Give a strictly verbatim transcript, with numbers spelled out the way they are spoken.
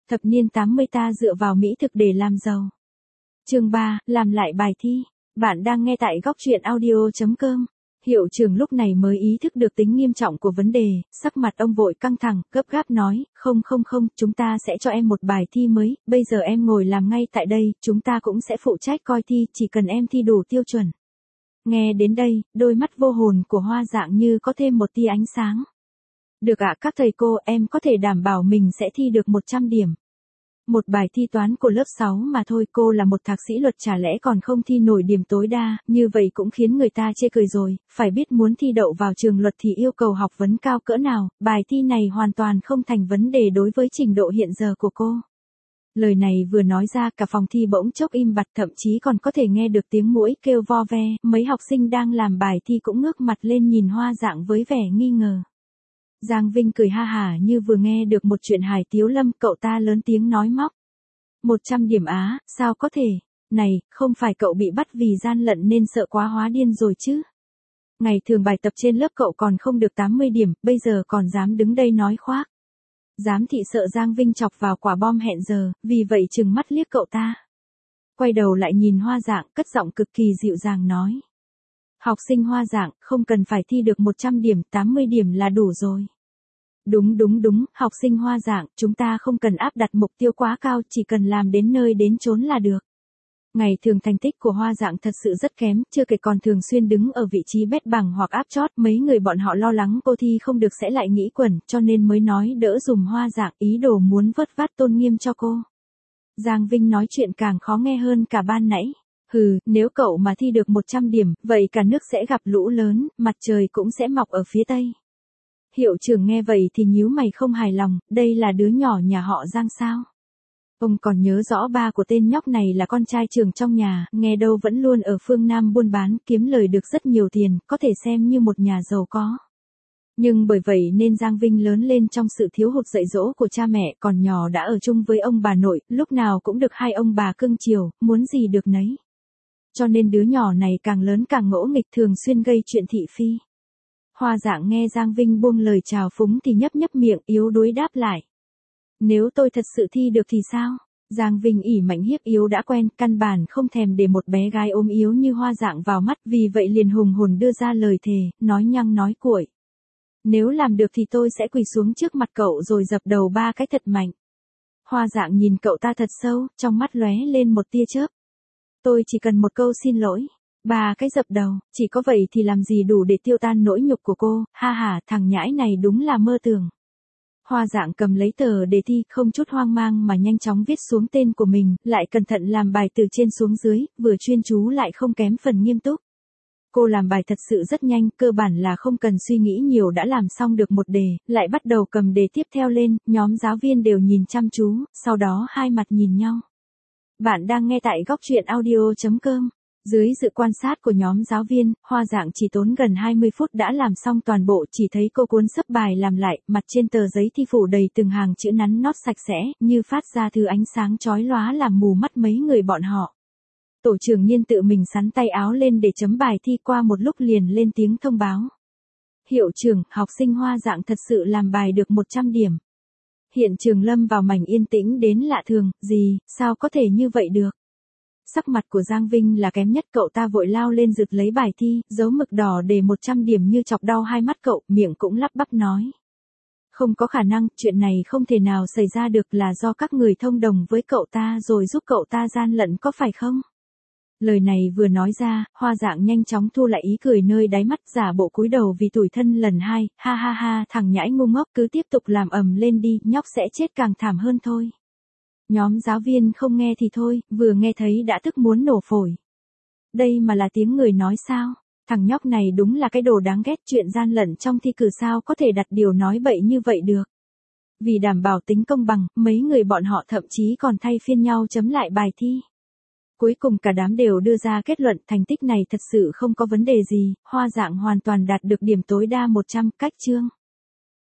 Thập niên tám mươi ta dựa vào mỹ thực để làm giàu. Chương ba, làm lại bài thi. Bạn đang nghe tại góc truyện audio chấm com. Hiệu trưởng lúc này mới ý thức được tính nghiêm trọng của vấn đề, sắc mặt ông vội căng thẳng, gấp gáp nói, không không không, chúng ta sẽ cho em một bài thi mới, bây giờ em ngồi làm ngay tại đây, chúng ta cũng sẽ phụ trách coi thi, chỉ cần em thi đủ tiêu chuẩn. Nghe đến đây, đôi mắt vô hồn của Hoa Dạng như có thêm một tia ánh sáng. Được ạ các thầy cô, em có thể đảm bảo mình sẽ thi được một trăm điểm. Một bài thi toán của lớp sáu mà thôi, cô là một thạc sĩ luật chả lẽ còn không thi nổi điểm tối đa, như vậy cũng khiến người ta chê cười rồi, phải biết muốn thi đậu vào trường luật thì yêu cầu học vấn cao cỡ nào, bài thi này hoàn toàn không thành vấn đề đối với trình độ hiện giờ của cô. Lời này vừa nói ra cả phòng thi bỗng chốc im bặt, thậm chí còn có thể nghe được tiếng muỗi kêu vo ve, mấy học sinh đang làm bài thi cũng ngước mặt lên nhìn Hoa Dạng với vẻ nghi ngờ. Giang Vinh cười ha hả như vừa nghe được một chuyện hài tiếu lâm, cậu ta lớn tiếng nói móc. Một trăm điểm á, sao có thể? Này, không phải cậu bị bắt vì gian lận nên sợ quá hóa điên rồi chứ? Ngày thường bài tập trên lớp cậu còn không được tám mươi điểm, bây giờ còn dám đứng đây nói khoác. Giám thị sợ Giang Vinh chọc vào quả bom hẹn giờ, vì vậy trừng mắt liếc cậu ta. Quay đầu lại nhìn Hoa Dạng, cất giọng cực kỳ dịu dàng nói. Học sinh Hoa Dạng, không cần phải thi được một trăm điểm, tám mươi điểm là đủ rồi. Đúng đúng đúng, học sinh Hoa Dạng, chúng ta không cần áp đặt mục tiêu quá cao, chỉ cần làm đến nơi đến chốn là được. Ngày thường thành tích của Hoa Dạng thật sự rất kém, chưa kể còn thường xuyên đứng ở vị trí bét bằng hoặc áp chót, mấy người bọn họ lo lắng cô thi không được sẽ lại nghĩ quẩn, cho nên mới nói đỡ dùm Hoa Dạng, ý đồ muốn vớt vát tôn nghiêm cho cô. Giang Vinh nói chuyện càng khó nghe hơn cả ban nãy. Hừ, nếu cậu mà thi được một trăm điểm, vậy cả nước sẽ gặp lũ lớn, mặt trời cũng sẽ mọc ở phía tây. Hiệu trưởng nghe vậy thì nhíu mày không hài lòng, đây là đứa nhỏ nhà họ Giang sao? Ông còn nhớ rõ ba của tên nhóc này là con trai trưởng trong nhà, nghe đâu vẫn luôn ở phương Nam buôn bán, kiếm lời được rất nhiều tiền, có thể xem như một nhà giàu có. Nhưng bởi vậy nên Giang Vinh lớn lên trong sự thiếu hụt dạy dỗ của cha mẹ, còn nhỏ đã ở chung với ông bà nội, lúc nào cũng được hai ông bà cưng chiều, muốn gì được nấy. Cho nên đứa nhỏ này càng lớn càng ngỗ nghịch, thường xuyên gây chuyện thị phi. Hoa Dạng nghe Giang Vinh buông lời chào phúng thì nhấp nhấp miệng, yếu đuối đáp lại. Nếu tôi thật sự thi được thì sao? Giang Vinh ỉ mạnh hiếp yếu đã quen, căn bản không thèm để một bé gái ốm yếu như Hoa Dạng vào mắt, vì vậy liền hùng hồn đưa ra lời thề, nói nhăng nói cuội. Nếu làm được thì tôi sẽ quỳ xuống trước mặt cậu rồi dập đầu ba cái thật mạnh. Hoa Dạng nhìn cậu ta thật sâu, trong mắt lóe lên một tia chớp. Tôi chỉ cần một câu xin lỗi. Ba cái dập đầu, chỉ có vậy thì làm gì đủ để tiêu tan nỗi nhục của cô, ha ha, thằng nhãi này đúng là mơ tưởng. Hoa Dạng cầm lấy tờ đề thi, không chút hoang mang mà nhanh chóng viết xuống tên của mình, lại cẩn thận làm bài từ trên xuống dưới, vừa chuyên chú lại không kém phần nghiêm túc. Cô làm bài thật sự rất nhanh, cơ bản là không cần suy nghĩ nhiều đã làm xong được một đề, lại bắt đầu cầm đề tiếp theo lên, nhóm giáo viên đều nhìn chăm chú, sau đó hai mặt nhìn nhau. Bạn đang nghe tại góc truyện audio chấm com. Dưới sự quan sát của nhóm giáo viên, Hoa Dạng chỉ tốn gần hai mươi phút đã làm xong toàn bộ, chỉ thấy cô cuốn sấp bài làm lại, mặt trên tờ giấy thi phủ đầy từng hàng chữ nắn nót sạch sẽ, như phát ra thứ ánh sáng chói lóa làm mù mắt mấy người bọn họ. Tổ trưởng Nhiên tự mình xắn tay áo lên để chấm bài thi, qua một lúc liền lên tiếng thông báo. Hiệu trưởng, học sinh Hoa Dạng thật sự làm bài được một trăm điểm. Hiện trường lâm vào mảnh yên tĩnh đến lạ thường, gì, sao có thể như vậy được? Sắc mặt của Giang Vinh là kém nhất, cậu ta vội lao lên giật lấy bài thi, dấu mực đỏ để một trăm điểm như chọc đau hai mắt cậu, miệng cũng lắp bắp nói. Không có khả năng, chuyện này không thể nào xảy ra được, là do các người thông đồng với cậu ta rồi giúp cậu ta gian lận có phải không? Lời này vừa nói ra, Hoa Dạng nhanh chóng thu lại ý cười nơi đáy mắt, giả bộ cúi đầu vì tủi thân lần hai, ha ha ha, thằng nhãi ngu ngốc cứ tiếp tục làm ầm lên đi, nhóc sẽ chết càng thảm hơn thôi. Nhóm giáo viên không nghe thì thôi, vừa nghe thấy đã tức muốn nổ phổi. Đây mà là tiếng người nói sao? Thằng nhóc này đúng là cái đồ đáng ghét, chuyện gian lận trong thi cử sao có thể đặt điều nói bậy như vậy được. Vì đảm bảo tính công bằng, mấy người bọn họ thậm chí còn thay phiên nhau chấm lại bài thi. Cuối cùng cả đám đều đưa ra kết luận thành tích này thật sự không có vấn đề gì, Hoa Dạng hoàn toàn đạt được điểm tối đa một trăm, cách chương.